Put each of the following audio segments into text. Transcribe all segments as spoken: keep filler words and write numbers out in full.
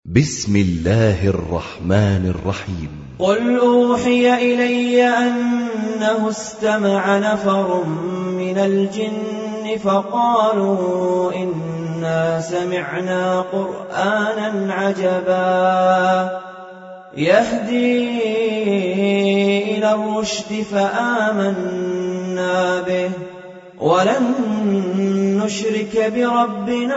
بسم الله الرحمن الرحيم. قل أوحي إلي أنه استمع نفر من الجن فقالوا إنا سمعنا قرآنا عجبا يهدي إلى الرشد فآمنا به ولن نشرك بربنا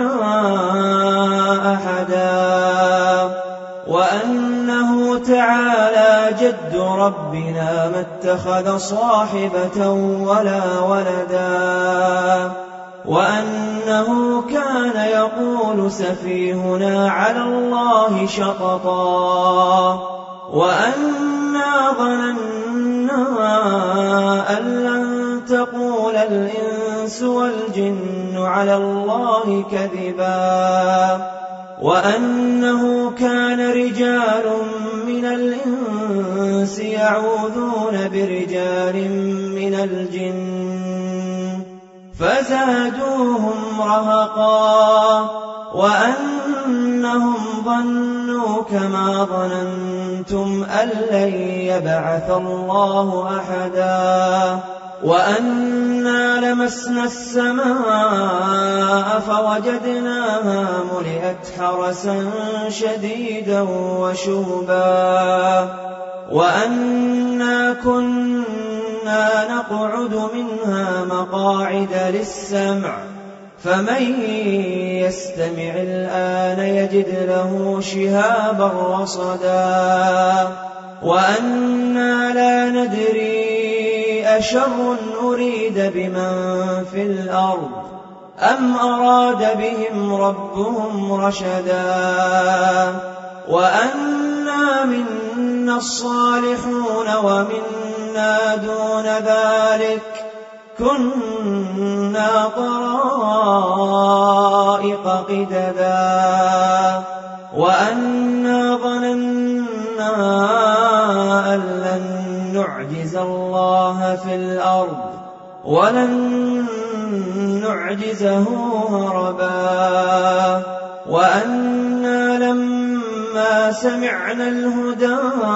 أحدا وأنه تعالى جد ربنا ما اتخذ صاحبة ولا ولدا وأنه كان يقول سفيهنا على الله شططا وأنا ظننا أن لن تقول الإنس والجن على الله كذبا وأنه كان رجال من الإنس يعوذون برجال من الجن فزادوهم رهقا وأنهم ظنوا كما ظننتم أن لن يبعث الله أحدا وأنا لمسنا السماء فوجدناها ملئت حرسا شديدا وشهبا وأنا كنا نقعد منها مقاعد للسمع فمن يستمع الآن يجد له شهابا رصدا وأنا لا ندري أشر أريد بمن في الأرض أم أراد بهم ربهم رشدا وأنا منا الصالحون ومنا دون ذلك كنا طرائق قددا وأنا ظننا أن لن نعجز الله في الأرض ولن نعجزه هربا وأنا لما سمعنا الهدى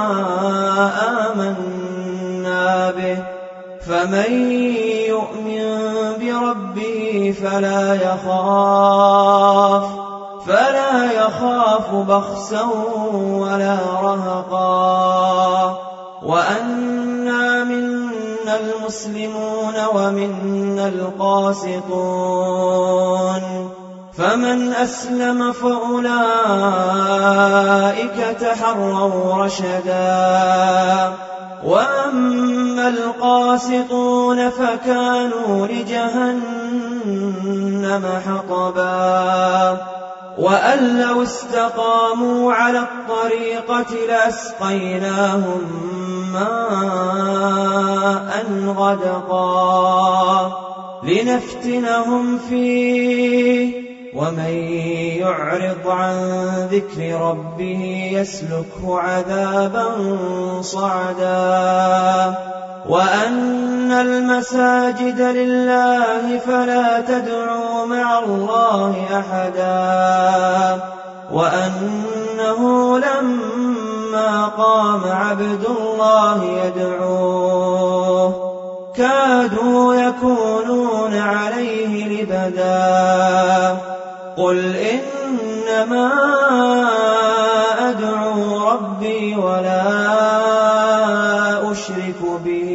آمنا به فمن يؤمن بربه فلا يخاف فلا يخاف بخسا ولا رهقا وأنا منا المسلمون ومنا القاسطون فمن أسلم فأولئك تحروا رشدا وأما القاسطون فكانوا لجهنم حطبا وأن لو استقاموا على الطريقة لأسقيناهم ماء غدقا لنفتنهم فيه ومن يعرض عن ذكر ربه يسلكه عذابا صعدا وأن المساجد لله فلا تدعوا مع الله أحدا وأنه لما قام عبد الله يدعوه كادوا يكونون عليه لبدا قل إنما أدعو ربي ولا أشرك به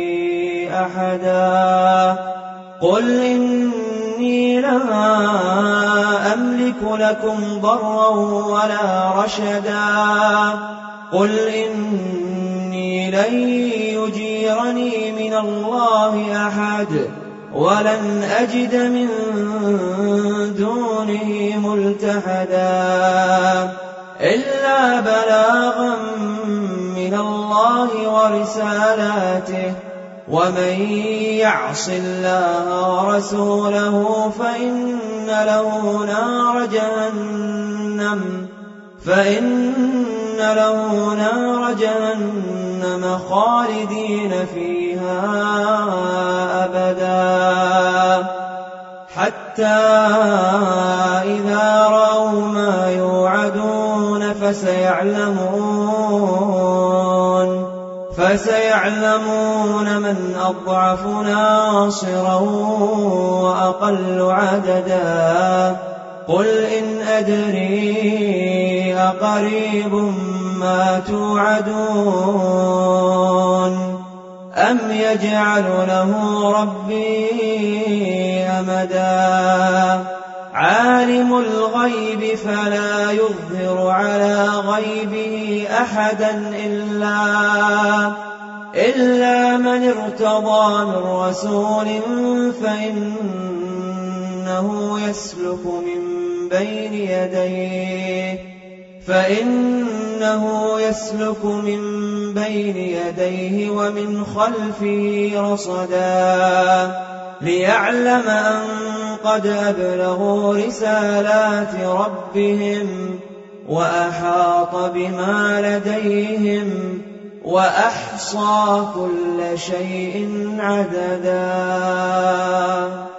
أحدا قل إني لا أملك لكم ضرا ولا رشدا قل إني لن يجيرني من الله أحد ولن أجد من دونه ملتحدا إلا بلاغا من الله ورسالاته ومن يعص الله ورسوله فإن له نار جهنم فإن له نار جهنم خالدين فيها أبدا حتى إذا رأوا ما يوعدون فسيتقون فسيعلمون فسيعلمون من أضعف ناصرا وأقل عددا قل إن أدري أقريب ما توعدون أم يجعل له ربي أمدا عالم الغيب فلا يظهر على غيبه أحدا إلا إلا من ارتضى من رسول فإنه يسلك من بين يديه فإنه يسلك من بين يديه ومن خلفه رصدا ليعلم أن قد أبلغوا رسالات ربهم وأحاط بما لديهم وأحصى كل شيء عددا.